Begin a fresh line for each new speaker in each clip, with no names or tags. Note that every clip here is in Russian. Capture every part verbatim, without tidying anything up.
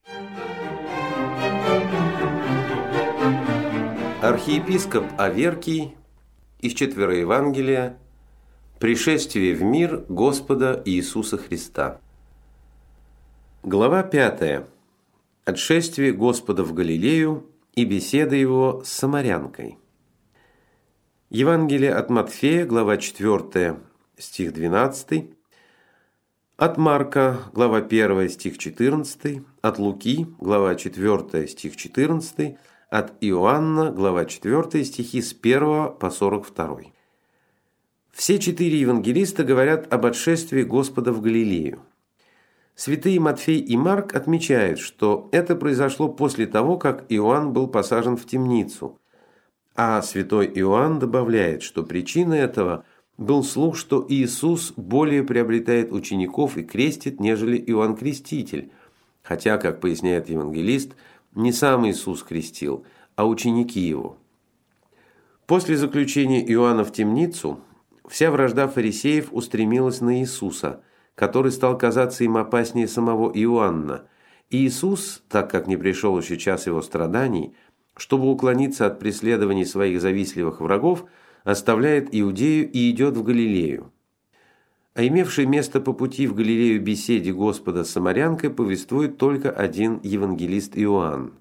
Архиепископ Аверкий из Четвероевангелия «Пришествие в мир Господа Иисуса Христа». Глава пятая. Отшествие Господа в Галилею и беседа его с самарянкой. Евангелие от Матфея, глава четвёртая, стих двенадцатый. От Марка, глава первая, стих четырнадцатый. От Луки, глава четвёртая, стих четырнадцатый. От Иоанна, глава четвёртая, стихи с первого по сорок второй. Все четыре евангелиста говорят об отшествии Господа в Галилею. Святые Матфей и Марк отмечают, что это произошло после того, как Иоанн был посажен в темницу. А святой Иоанн добавляет, что причиной этого был слух, что Иисус более приобретает учеников и крестит, нежели Иоанн Креститель. Хотя, как поясняет евангелист, не сам Иисус крестил, а ученики его. После заключения Иоанна в темницу вся вражда фарисеев устремилась на Иисуса, который стал казаться им опаснее самого Иоанна. И Иисус, так как не пришел еще час его страданий, чтобы уклониться от преследований своих завистливых врагов, оставляет Иудею и идет в Галилею. О имевшей место по пути в Галилею беседе Господа с самарянкой повествует только один евангелист Иоанн.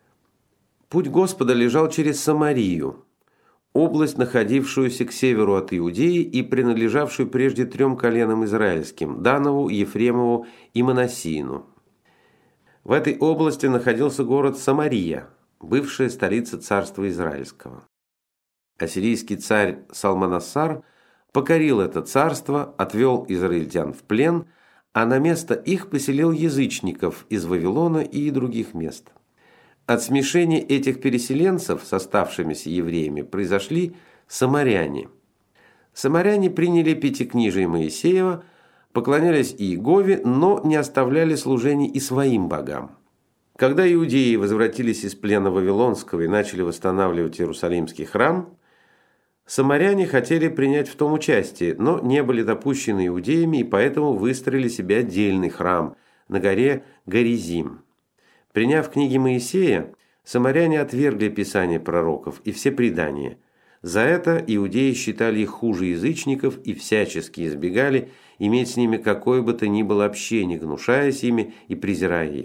Путь Господа лежал через Самарию, область, находившуюся к северу от Иудеи и принадлежавшую прежде трем коленам израильским – Данову, Ефремову и Манассину. В этой области находился город Самария, бывшая столица царства Израильского. Ассирийский царь Салманассар покорил это царство, отвел израильтян в плен, а на место их поселил язычников из Вавилона и других мест. От смешения этих переселенцев с оставшимися евреями произошли самаряне. Самаряне приняли пятикнижие Моисеева, поклонялись Иегове, но не оставляли служений и своим богам. Когда иудеи возвратились из плена Вавилонского и начали восстанавливать Иерусалимский храм, самаряне хотели принять в том участие, но не были допущены иудеями и поэтому выстроили себе отдельный храм на горе Горизим. Приняв книги Моисея, самаряне отвергли писания пророков и все предания. За это иудеи считали их хуже язычников и всячески избегали иметь с ними какое бы то ни было общение, гнушаясь ими и презирая их.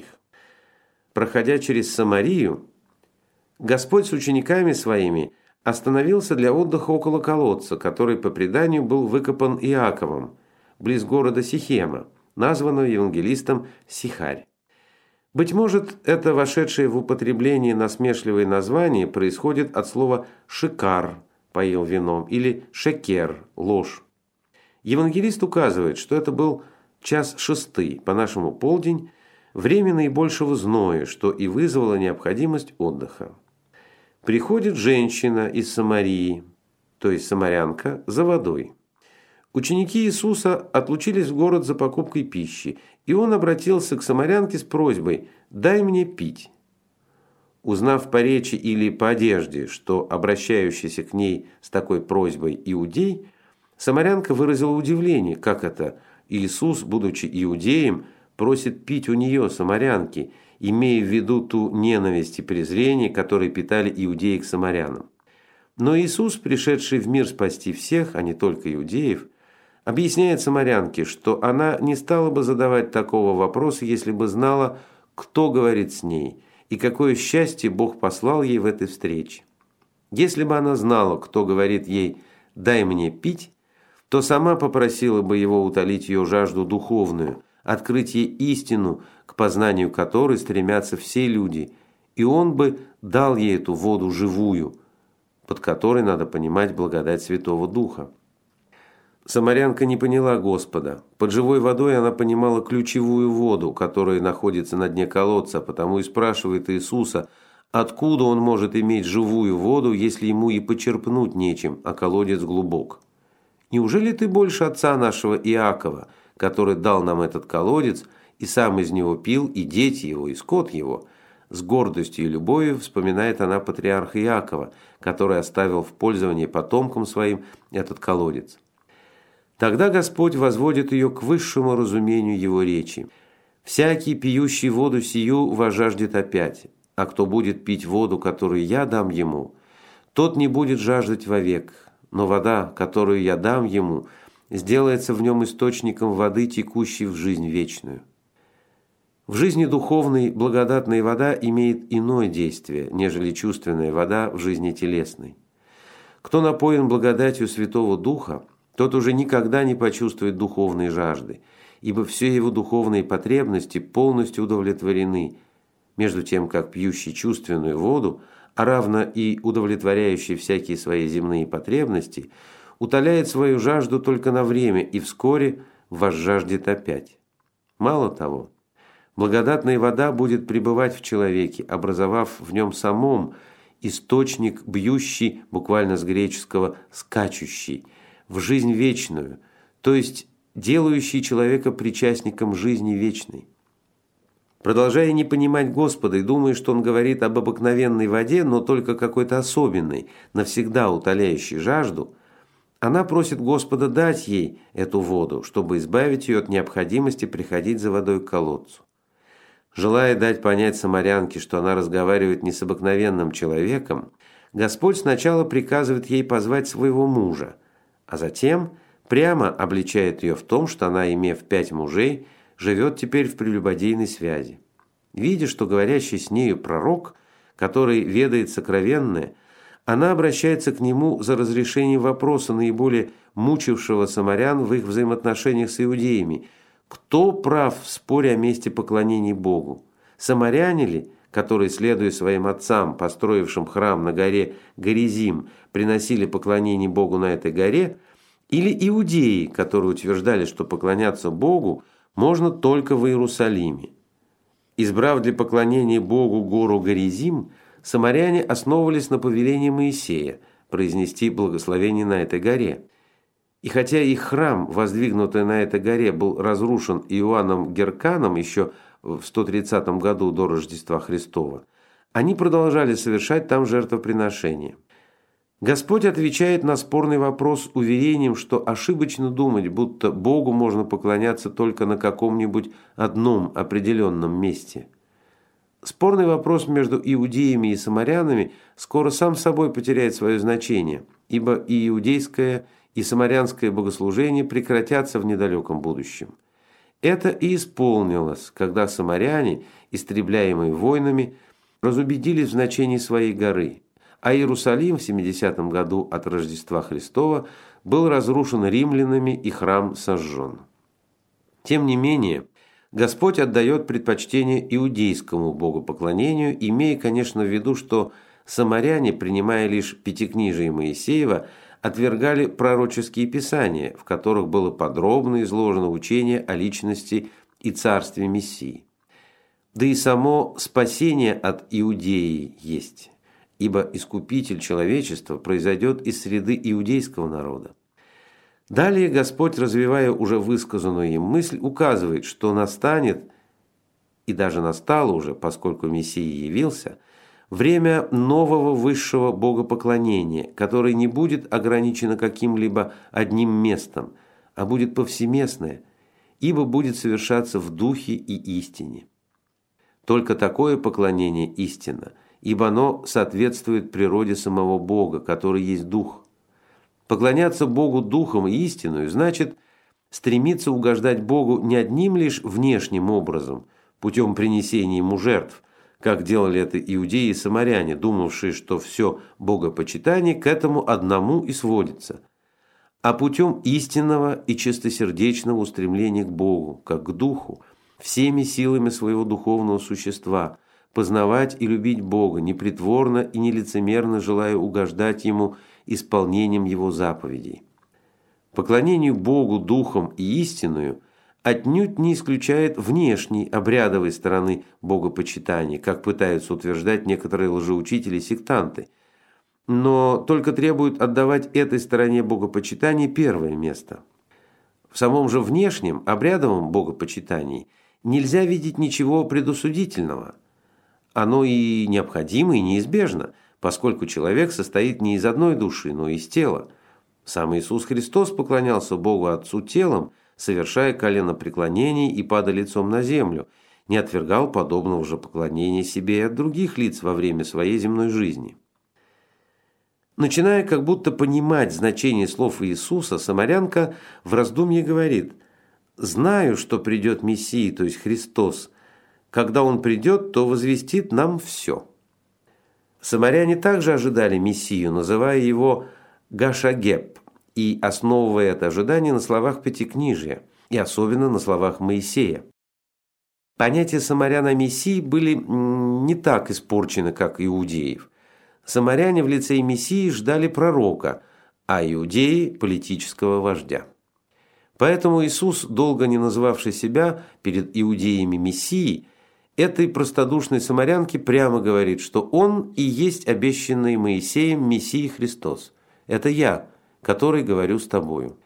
Проходя через Самарию, Господь с учениками своими остановился для отдыха около колодца, который по преданию был выкопан Иаковом, близ города Сихема, названного евангелистом Сихарь. Быть может, это вошедшее в употребление насмешливое название происходит от слова «шикар» – поил вином, или «шекер» – ложь. Евангелист указывает, что это был час шестый, по-нашему полдень, время наибольшего зноя, что и вызвало необходимость отдыха. Приходит женщина из Самарии, то есть самарянка, за водой. Ученики Иисуса отлучились в город за покупкой пищи, и он обратился к самарянке с просьбой «дай мне пить». Узнав по речи или по одежде, что обращающийся к ней с такой просьбой иудей, самарянка выразила удивление, как это Иисус, будучи иудеем, просит пить у нее, самарянки, имея в виду ту ненависть и презрение, которые питали иудеи к самарянам. Но Иисус, пришедший в мир спасти всех, а не только иудеев, объясняет самарянке, что она не стала бы задавать такого вопроса, если бы знала, кто говорит с ней, и какое счастье Бог послал ей в этой встрече. Если бы она знала, кто говорит ей «дай мне пить», то сама попросила бы его утолить ее жажду духовную, открыть ей истину, к познанию которой стремятся все люди, и он бы дал ей эту воду живую, под которой надо понимать благодать Святого Духа. Самарянка не поняла Господа. Под живой водой она понимала ключевую воду, которая находится на дне колодца, потому и спрашивает Иисуса, откуда он может иметь живую воду, если ему и почерпнуть нечем, а колодец глубок. «Неужели ты больше отца нашего Иакова, который дал нам этот колодец, и сам из него пил, и дети его, и скот его?» С гордостью и любовью вспоминает она патриарха Иакова, который оставил в пользование потомкам своим этот колодец. Тогда Господь возводит ее к высшему разумению его речи. «Всякий, пьющий воду сию, возжаждет опять, а кто будет пить воду, которую я дам ему, тот не будет жаждать вовек, но вода, которую я дам ему, сделается в нем источником воды, текущей в жизнь вечную». В жизни духовной благодатная вода имеет иное действие, нежели чувственная вода в жизни телесной. Кто напоен благодатью Святого Духа, тот уже никогда не почувствует духовной жажды, ибо все его духовные потребности полностью удовлетворены, между тем, как пьющий чувственную воду, а равно и удовлетворяющий всякие свои земные потребности, утоляет свою жажду только на время и вскоре возжаждет опять. Мало того, благодатная вода будет пребывать в человеке, образовав в нем самом источник, бьющий, буквально с греческого «скачущий», в жизнь вечную, то есть делающий человека причастником жизни вечной. Продолжая не понимать Господа и думая, что Он говорит об обыкновенной воде, но только какой-то особенной, навсегда утоляющей жажду, она просит Господа дать ей эту воду, чтобы избавить ее от необходимости приходить за водой к колодцу. Желая дать понять самарянке, что она разговаривает не с обыкновенным человеком, Господь сначала приказывает ей позвать своего мужа, а затем прямо обличает ее в том, что она, имев пять мужей, живет теперь в прелюбодейной связи. Видя, что говорящий с нею пророк, который ведает сокровенное, она обращается к нему за разрешением вопроса, наиболее мучившего самарян в их взаимоотношениях с иудеями: кто прав в споре о месте поклонения Богу? Самаряне ли, которые, следуя своим отцам, построившим храм на горе Горизим, приносили поклонение Богу на этой горе, или иудеи, которые утверждали, что поклоняться Богу можно только в Иерусалиме? Избрав для поклонения Богу гору Горизим, самаряне основывались на повелении Моисея произнести благословение на этой горе. И хотя их храм, воздвигнутый на этой горе, был разрушен Иоанном Герканом еще в сто тридцатом году до Рождества Христова, они продолжали совершать там жертвоприношения. Господь отвечает на спорный вопрос уверением, что ошибочно думать, будто Богу можно поклоняться только на каком-нибудь одном определенном месте. Спорный вопрос между иудеями и самарянами скоро сам собой потеряет свое значение, ибо и иудейское, и самарянское богослужение прекратятся в недалеком будущем. Это и исполнилось, когда самаряне, истребляемые войнами, разубедились в значении своей горы, а Иерусалим в семидесятом году от Рождества Христова был разрушен римлянами и храм сожжен. Тем не менее, Господь отдает предпочтение иудейскому богопоклонению, имея, конечно, в виду, что самаряне, принимая лишь Пятикнижие Моисеева, отвергали пророческие писания, в которых было подробно изложено учение о личности и царстве Мессии. Да и само спасение от Иудеи есть, ибо Искупитель человечества произойдет из среды иудейского народа. Далее Господь, развивая уже высказанную им мысль, указывает, что настанет, и даже настало уже, поскольку Мессия явился, время нового высшего богопоклонения, которое не будет ограничено каким-либо одним местом, а будет повсеместное, ибо будет совершаться в духе и истине. Только такое поклонение истинно, ибо оно соответствует природе самого Бога, который есть Дух. Поклоняться Богу Духом и истиною значит стремиться угождать Богу не одним лишь внешним образом, путем принесения Ему жертв, как делали это иудеи и самаряне, думавшие, что все богопочитание к этому одному и сводится, а путем истинного и чистосердечного устремления к Богу, как к Духу, всеми силами своего духовного существа, познавать и любить Бога, непритворно и нелицемерно желая угождать Ему исполнением Его заповедей. Поклонению Богу Духом и истинную отнюдь не исключает внешней обрядовой стороны богопочитания, как пытаются утверждать некоторые лжеучители-сектанты, но только требуют отдавать этой стороне богопочитания первое место. В самом же внешнем обрядовом богопочитании нельзя видеть ничего предосудительного. Оно и необходимо, и неизбежно, поскольку человек состоит не из одной души, но и из тела. Сам Иисус Христос поклонялся Богу Отцу телом, совершая коленопреклонение и падая лицом на землю, не отвергал подобного же поклонения себе и от других лиц во время своей земной жизни. Начиная как будто понимать значение слов Иисуса, самарянка в раздумье говорит: «Знаю, что придет Мессия, то есть Христос. Когда Он придет, то возвестит нам все». Самаряне также ожидали Мессию, называя его Гашагеб, и основывая это ожидание на словах Пятикнижия, и особенно на словах Моисея. Понятия самарян о Мессии были не так испорчены, как иудеев. Самаряне в лице Мессии ждали пророка, а иудеи – политического вождя. Поэтому Иисус, долго не называвший себя перед иудеями Мессией, этой простодушной самарянке прямо говорит, что Он и есть обещанный Моисеем Мессия Христос. Это я, который говорю с тобою.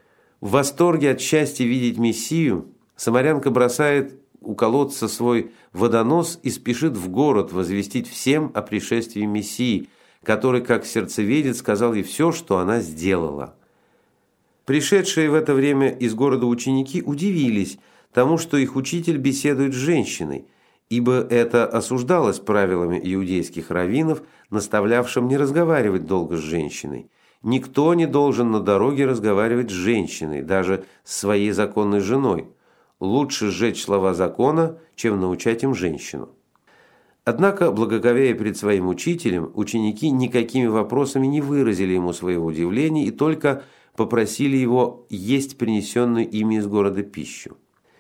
В восторге от счастья видеть Мессию, самарянка бросает у колодца свой водонос и спешит в город возвестить всем о пришествии Мессии, который, как сердцеведец, сказал ей все, что она сделала. Пришедшие в это время из города ученики удивились тому, что их учитель беседует с женщиной, ибо это осуждалось правилами иудейских раввинов, наставлявшим не разговаривать долго с женщиной. Никто не должен на дороге разговаривать с женщиной, даже с своей законной женой. Лучше сжечь слова закона, чем научать им женщину. Однако, благоговея перед своим учителем, ученики никакими вопросами не выразили ему своего удивления и только попросили его есть принесенную ими из города пищу.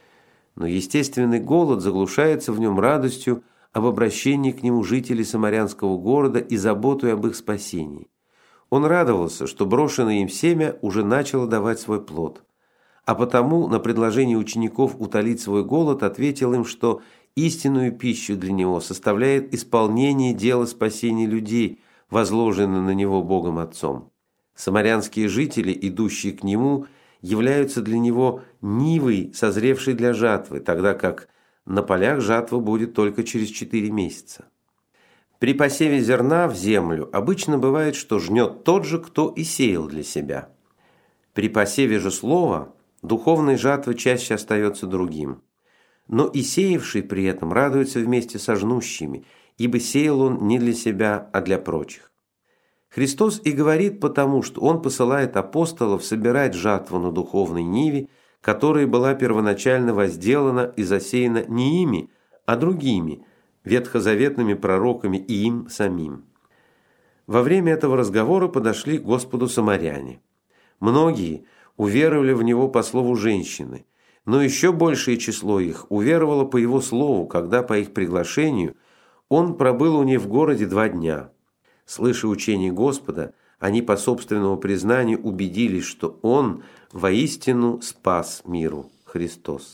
Но естественный голод заглушается в нем радостью об обращении к нему жителей самарянского города и заботой об их спасении. Он радовался, что брошенное им семя уже начало давать свой плод. А потому на предложение учеников утолить свой голод ответил им, что истинную пищу для него составляет исполнение дела спасения людей, возложенное на него Богом Отцом. Самарянские жители, идущие к нему, являются для него нивой, созревшей для жатвы, тогда как на полях жатва будет только через четыре месяца. При посеве зерна в землю обычно бывает, что жнет тот же, кто и сеял для себя. При посеве же слова духовной жатвы чаще остается другим. Но и сеявший при этом радуется вместе со жнущими, ибо сеял он не для себя, а для прочих. Христос и говорит потому, что Он посылает апостолов собирать жатву на духовной ниве, которая была первоначально возделана и засеяна не ими, а другими, ветхозаветными пророками и им самим. Во время этого разговора подошли к Господу самаряне. Многие уверовали в Него по слову женщины, но еще большее число их уверовало по Его слову, когда по их приглашению Он пробыл у них в городе два дня. Слыша учение Господа, они по собственному признанию убедились, что Он воистину спас миру, Христос.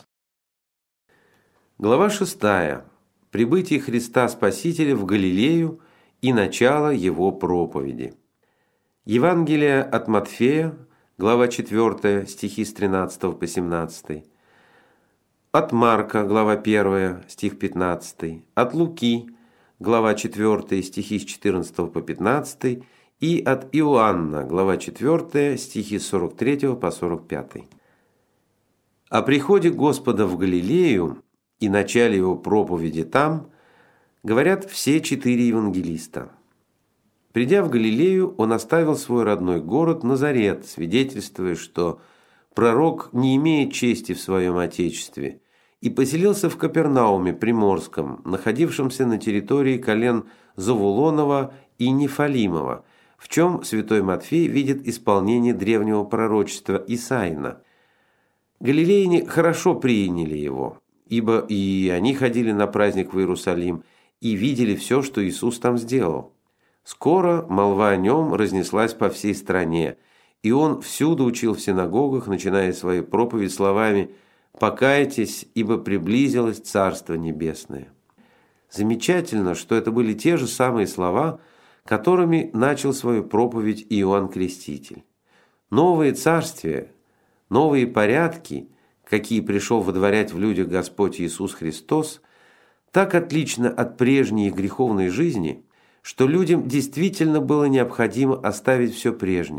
Глава шестая. Прибытие Христа Спасителя в Галилею и начало Его проповеди. Евангелие от Матфея, глава четвёртая, стихи с тринадцатого по семнадцатый. От Марка, глава первая, стих пятнадцатый. От Луки, глава четвёртая, стихи с четырнадцатого по пятнадцатый. И от Иоанна, глава четвёртая, стихи с сорок третьего по сорок пятый. О приходе Господа в Галилею и начале Его проповеди там говорят все четыре евангелиста. Придя в Галилею, Он оставил свой родной город Назарет, свидетельствуя, что пророк не имеет чести в своем отечестве, и поселился в Капернауме Приморском, находившемся на территории колен Завулонова и Нефалимова, в чем святой Матфей видит исполнение древнего пророчества Исаина. Галилеяне хорошо приняли его, ибо и они ходили на праздник в Иерусалим и видели все, что Иисус там сделал. Скоро молва о нем разнеслась по всей стране, и он всюду учил в синагогах, начиная свою проповедь словами «Покайтесь, ибо приблизилось Царство Небесное». Замечательно, что это были те же самые слова, которыми начал свою проповедь Иоанн Креститель. Новые царствия, новые порядки, какие пришел водворять в людях Господь Иисус Христос, так отлично от прежней греховной жизни, что людям действительно было необходимо оставить все прежнее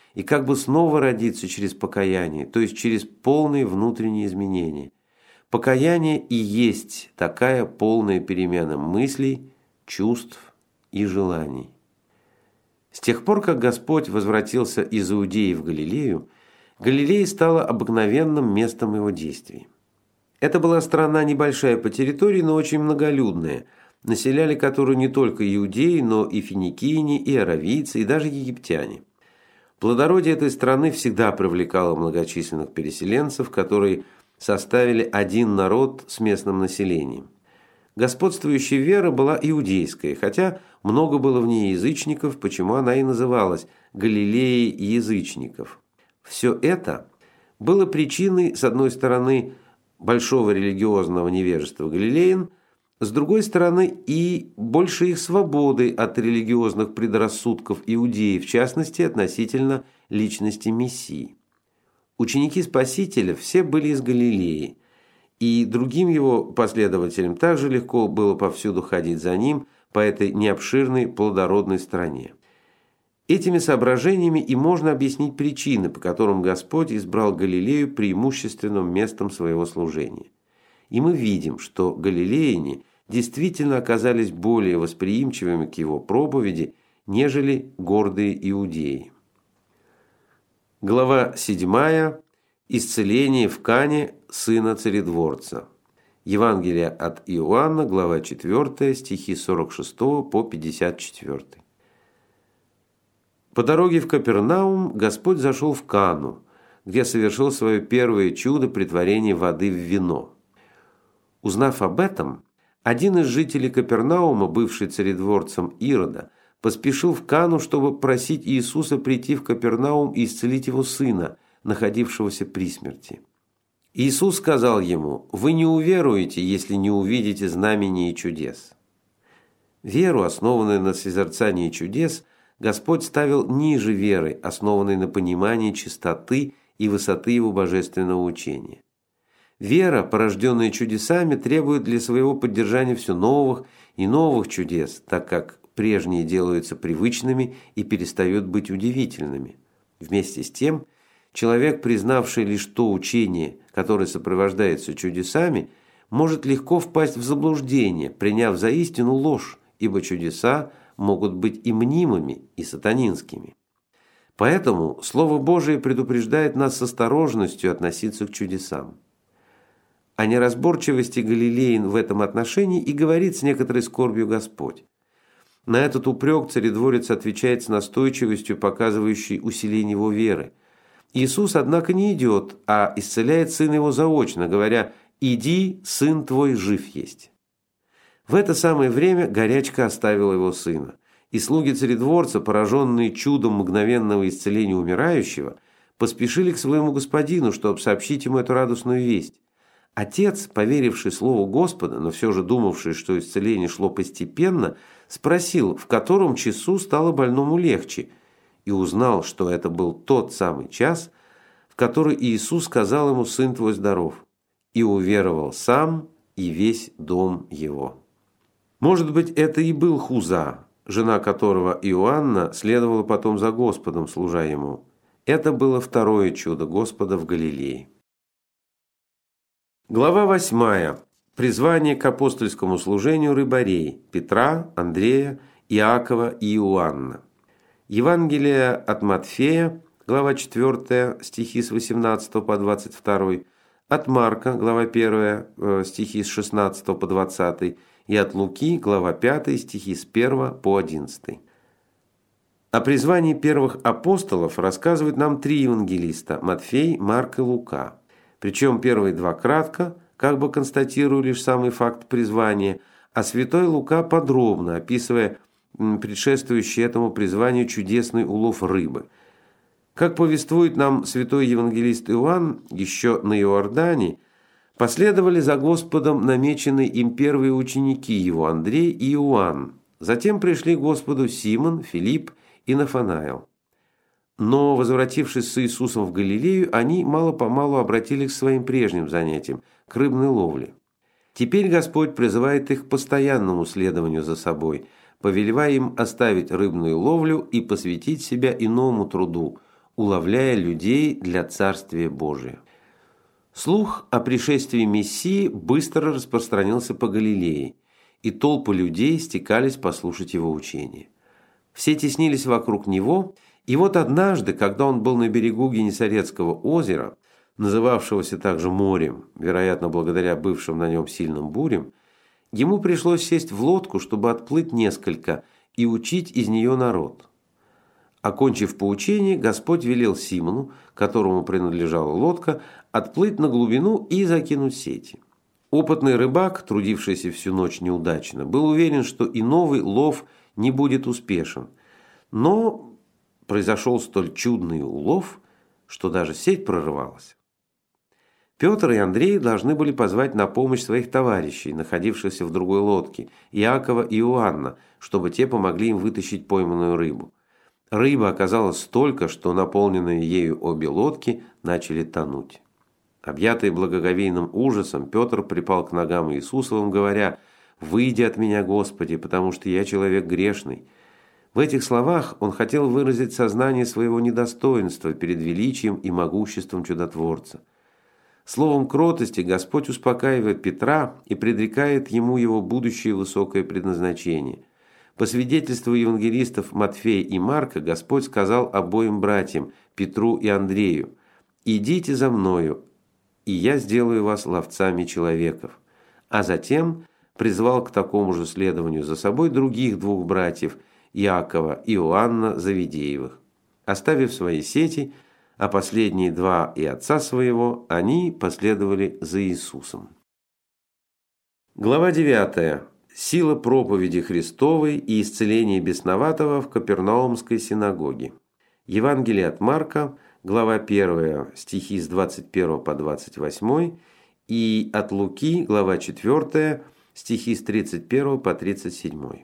и как бы снова родиться через покаяние, то есть через полные внутренние изменения. Покаяние и есть такая полная перемена мыслей, чувств и желаний. С тех пор, как Господь возвратился из Иудеи в Галилею, Галилея стала обыкновенным местом его действий. Это была страна небольшая по территории, но очень многолюдная, населяли которую не только иудеи, но и финикийне, и аравийцы, и даже египтяне. Плодородие этой страны всегда привлекало многочисленных переселенцев, которые составили один народ с местным населением. Господствующей вера была иудейская, хотя много было в ней язычников, почему она и называлась Галилеей язычников. Все это было причиной, с одной стороны, большого религиозного невежества галилеян, с другой стороны, и большей их свободы от религиозных предрассудков иудеев, в частности, относительно личности Мессии. Ученики Спасителя все были из Галилеи, и другим его последователям также легко было повсюду ходить за ним по этой необширной плодородной стране. Этими соображениями и можно объяснить причины, по которым Господь избрал Галилею преимущественным местом своего служения. И мы видим, что галилеяне действительно оказались более восприимчивыми к его проповеди, нежели гордые иудеи. Глава седьмая. Исцеление в Кане сына царедворца. Евангелие от Иоанна, глава четвёртая, стихи с сорок шестого по пятьдесят четвёртый. По дороге в Капернаум Господь зашел в Кану, где совершил свое первое чудо претворения воды в вино. Узнав об этом, один из жителей Капернаума, бывший царедворцем Ирода, поспешил в Кану, чтобы просить Иисуса прийти в Капернаум и исцелить его сына, находившегося при смерти. Иисус сказал ему: «Вы не уверуете, если не увидите знамений и чудес». Веру, основанную на созерцании чудес, Господь ставил ниже веры, основанной на понимании чистоты и высоты его божественного учения. Вера, порожденная чудесами, требует для своего поддержания все новых и новых чудес, так как прежние делаются привычными и перестают быть удивительными. Вместе с тем, человек, признавший лишь то учение, которое сопровождается чудесами, может легко впасть в заблуждение, приняв за истину ложь, ибо чудеса могут быть и мнимыми, и сатанинскими. Поэтому Слово Божие предупреждает нас с осторожностью относиться к чудесам. О неразборчивости галилеян в этом отношении и говорит с некоторой скорбью Господь. На этот упрек царедворец отвечает с настойчивостью, показывающей усиление его веры. Иисус, однако, не идет, а исцеляет сына его заочно, говоря: «Иди, сын твой жив есть». В это самое время горячка оставила его сына, и слуги царедворца, пораженные чудом мгновенного исцеления умирающего, поспешили к своему господину, чтобы сообщить ему эту радостную весть. Отец, поверивший слову Господа, но все же думавший, что исцеление шло постепенно, спросил, в котором часу стало больному легче, и узнал, что это был тот самый час, в который Иисус сказал ему: «Сын твой здоров», и уверовал сам и весь дом его. Может быть, это и был Хуза, жена которого Иоанна следовала потом за Господом, служа ему. Это было второе чудо Господа в Галилее. Глава восьмая. Призвание к апостольскому служению рыбарей Петра, Андрея, Иакова и Иоанна. Евангелие от Матфея, глава четвёртая, стихи с восемнадцатого по двадцать второй, от Марка, глава первая, стихи с шестнадцатого по двадцатый, и от Луки, глава пятая, стихи с первого по одиннадцатый. О призвании первых апостолов рассказывают нам три евангелиста – Матфей, Марк и Лука. Причем первые два кратко, как бы констатируя лишь самый факт призвания, а святой Лука подробно, описывая предшествующий этому призванию чудесный улов рыбы. Как повествует нам святой евангелист Иоанн, еще на Иордане последовали за Господом намеченные им первые ученики его, Андрей и Иоанн. Затем пришли к Господу Симон, Филипп и Нафанаил. Но, возвратившись с Иисусом в Галилею, они мало-помалу обратились к своим прежним занятиям, к рыбной ловле. Теперь Господь призывает их к постоянному следованию за собой, повелевая им оставить рыбную ловлю и посвятить себя иному труду – уловляя людей для Царствия Божия. Слух о пришествии Мессии быстро распространился по Галилее, и толпы людей стекались послушать его учения. Все теснились вокруг него, и вот однажды, когда он был на берегу Генесарецкого озера, называвшегося также морем, вероятно, благодаря бывшим на нем сильным бурям, ему пришлось сесть в лодку, чтобы отплыть несколько и учить из нее народ. Окончив поучение, Господь велел Симону, которому принадлежала лодка, отплыть на глубину и закинуть сети. Опытный рыбак, трудившийся всю ночь неудачно, был уверен, что и новый лов не будет успешен. Но произошел столь чудный улов, что даже сеть прорывалась. Петр и Андрей должны были позвать на помощь своих товарищей, находившихся в другой лодке, Иакова и Иоанна, чтобы те помогли им вытащить пойманную рыбу. Рыба оказалась столько, что наполненные ею обе лодки начали тонуть. Объятый благоговейным ужасом, Петр припал к ногам Иисусовым, говоря: «Выйди от меня, Господи, потому что я человек грешный». В этих словах он хотел выразить сознание своего недостоинства перед величием и могуществом чудотворца. Словом кротости Господь успокаивает Петра и предрекает ему его будущее высокое предназначение. По свидетельству евангелистов Матфея и Марка, Господь сказал обоим братьям, Петру и Андрею: «Идите за мною, и я сделаю вас ловцами человеков». А затем призвал к такому же следованию за собой других двух братьев, Иакова и Иоанна Завидеевых. Оставив свои сети, а последние два и отца своего, они последовали за Иисусом. Глава девятая. Сила проповеди Христовой и исцеление бесноватого в Капернаумской синагоге. Евангелие от Марка, глава первая, стихи с двадцать первого по двадцать восьмой, и от Луки, глава четвёртая, стихи с тридцать первого по тридцать седьмой.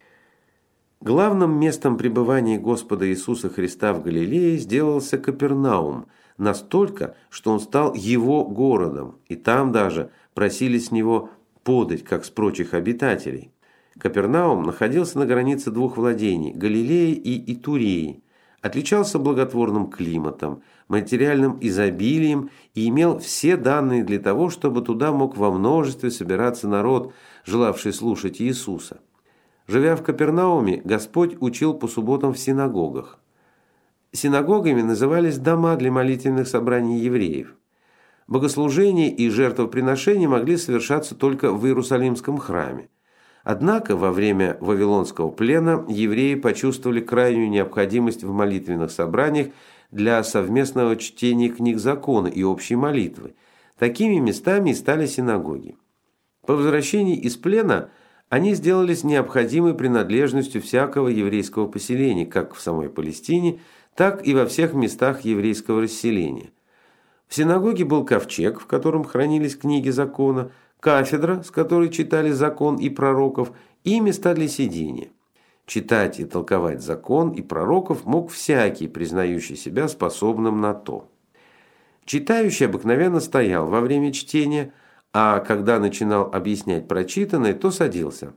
Главным местом пребывания Господа Иисуса Христа в Галилее сделался Капернаум, настолько, что он стал его городом, и там даже просили с него подать, как с прочих обитателей. Капернаум находился на границе двух владений – Галилеи и Итурии, отличался благотворным климатом, материальным изобилием и имел все данные для того, чтобы туда мог во множестве собираться народ, желавший слушать Иисуса. Живя в Капернауме, Господь учил по субботам в синагогах. Синагогами назывались дома для молитвенных собраний евреев. Богослужения и жертвоприношения могли совершаться только в Иерусалимском храме. Однако во время Вавилонского плена евреи почувствовали крайнюю необходимость в молитвенных собраниях для совместного чтения книг закона и общей молитвы. Такими местами и стали синагоги. По возвращении из плена они сделались необходимой принадлежностью всякого еврейского поселения, как в самой Палестине, так и во всех местах еврейского расселения. В синагоге был ковчег, в котором хранились книги закона, кафедра, с которой читали закон и пророков, и места для сидения. Читать и толковать закон и пророков мог всякий, признающий себя способным на то. Читающий обыкновенно стоял во время чтения, а когда начинал объяснять прочитанное, то садился.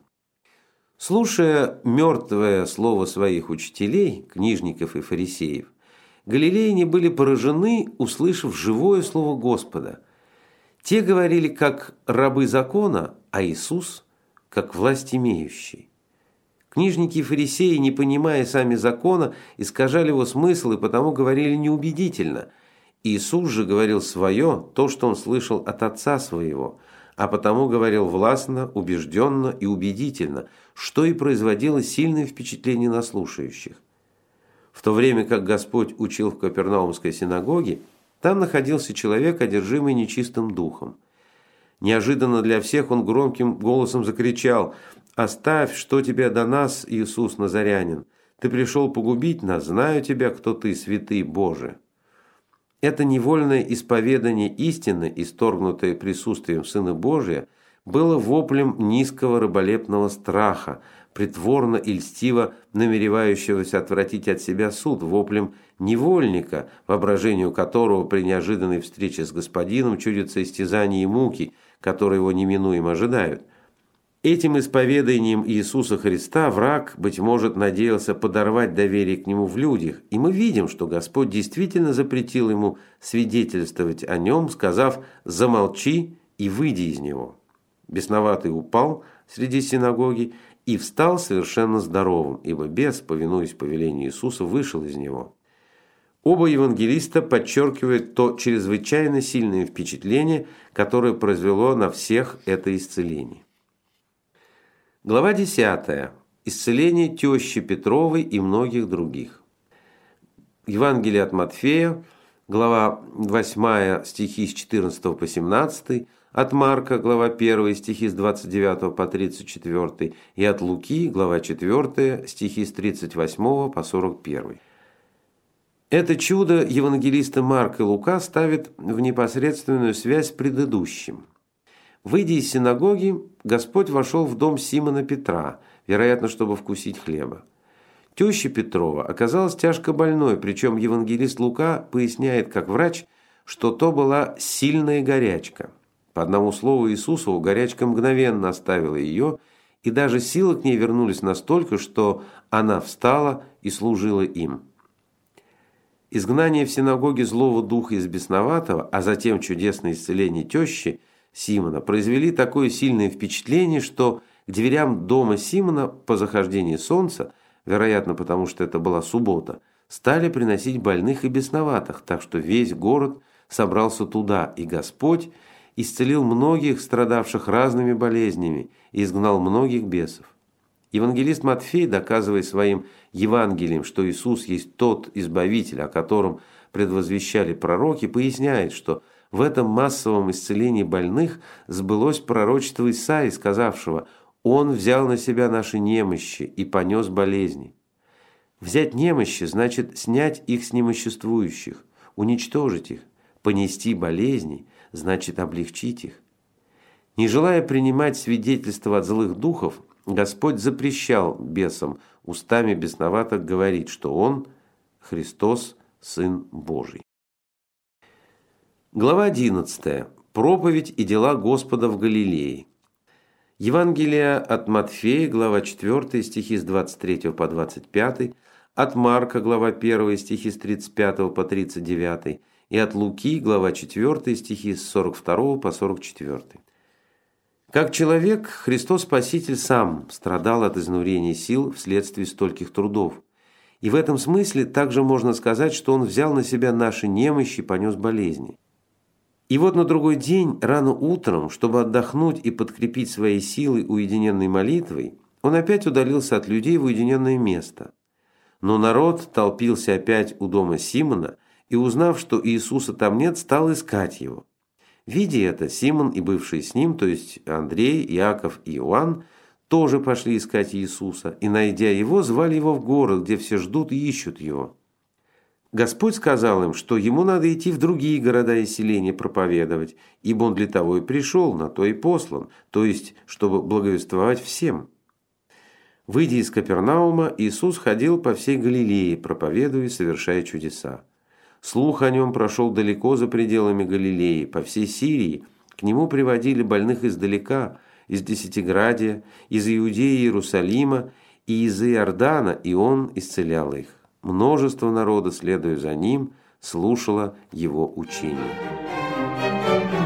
Слушая мертвое слово своих учителей, книжников и фарисеев, галилеяне были поражены, услышав живое слово Господа. Те говорили как рабы закона, а Иисус как власть имеющий. Книжники и фарисеи, не понимая сами закона, искажали его смысл и потому говорили неубедительно. Иисус же говорил свое, то, что он слышал от Отца своего, а потому говорил властно, убежденно и убедительно, что и производило сильное впечатление на слушающих. В то время как Господь учил в Капернаумской синагоге, там находился человек, одержимый нечистым духом. Неожиданно для всех он громким голосом закричал: «Оставь, что тебе до нас, Иисус Назарянин! Ты пришел погубить нас, знаю тебя, кто ты, святый Боже!» Это невольное исповедание истины, исторгнутое присутствием Сына Божия, было воплем низкого раболепного страха, притворно и льстиво намеревающегося отвратить от себя суд, воплем невольника, воображению которого при неожиданной встрече с господином чудятся истязания и муки, которые его неминуемо ожидают. Этим исповеданием Иисуса Христа враг, быть может, надеялся подорвать доверие к Нему в людях, и мы видим, что Господь действительно запретил ему свидетельствовать о Нем, сказав «замолчи и выйди из него». Бесноватый упал среди синагоги и встал совершенно здоровым, ибо бес, повинуясь повелению Иисуса, вышел из него. Оба евангелиста подчеркивают то чрезвычайно сильное впечатление, которое произвело на всех это исцеление. Глава десятая. Исцеление тещи Петровой и многих других. Евангелие от Матфея, глава восьмая, стихи с четырнадцатого по семнадцатый, от Марка, глава первая, стихи с двадцать девятого по тридцать четвёртый, и от Луки, глава четвёртая, стихи с тридцать восьмого по сорок первый. Это чудо евангелисты Марк и Лука ставят в непосредственную связь с предыдущим. Выйдя из синагоги, Господь вошел в дом Симона Петра, вероятно, чтобы вкусить хлеба. Теща Петрова оказалась тяжко больной, причем евангелист Лука поясняет, как врач, что то была сильная горячка. По одному слову Иисусову, горячка мгновенно оставила ее, и даже силы к ней вернулись настолько, что она встала и служила им. Изгнание в синагоге злого духа из бесноватого, а затем чудесное исцеление тещи Симона произвели такое сильное впечатление, что к дверям дома Симона по захождении солнца, вероятно, потому что это была суббота, стали приносить больных и бесноватых, так что весь город собрался туда, и Господь исцелил многих, страдавших разными болезнями, и изгнал многих бесов. Евангелист Матфей, доказывая своим Евангелием, что Иисус есть тот Избавитель, о котором предвозвещали пророки, поясняет, что в этом массовом исцелении больных сбылось пророчество Исаии, сказавшего: «Он взял на себя наши немощи и понес болезни». Взять немощи значит снять их с немоществующих, уничтожить их. Понести болезни значит облегчить их. Не желая принимать свидетельства от злых духов, Господь запрещал бесам устами бесноватых говорить, что Он – Христос, Сын Божий. Глава одиннадцатая. Проповедь и дела Господа в Галилее. Евангелие от Матфея, глава четвёртая, стихи с двадцать третьего по двадцать пятый, от Марка, глава первая, стихи с тридцать пятого по тридцать девятый, и от Луки, глава четвёртая, стихи с сорок второго по сорок четвёртый. Как человек, Христос Спаситель сам страдал от изнурения сил вследствие стольких трудов. И в этом смысле также можно сказать, что Он взял на себя наши немощи и понес болезни. И вот на другой день, рано утром, чтобы отдохнуть и подкрепить свои силы уединенной молитвой, Он опять удалился от людей в уединенное место. Но народ толпился опять у дома Симона, и, узнав, что Иисуса там нет, стал искать Его. Видя это, Симон и бывшие с ним, то есть Андрей, Иаков и Иоанн, тоже пошли искать Иисуса, и, найдя Его, звали Его в город, где все ждут и ищут Его. Господь сказал им, что Ему надо идти в другие города и селения проповедовать, ибо Он для того и пришел, на то и послан, то есть, чтобы благовествовать всем. Выйдя из Капернаума, Иисус ходил по всей Галилее, проповедуя и совершая чудеса. Слух о Нем прошел далеко за пределами Галилеи, по всей Сирии. К Нему приводили больных издалека, из Десятиградия, из Иудеи и Иерусалима и из Иордана, и Он исцелял их. Множество народа, следуя за Ним, слушало Его учение.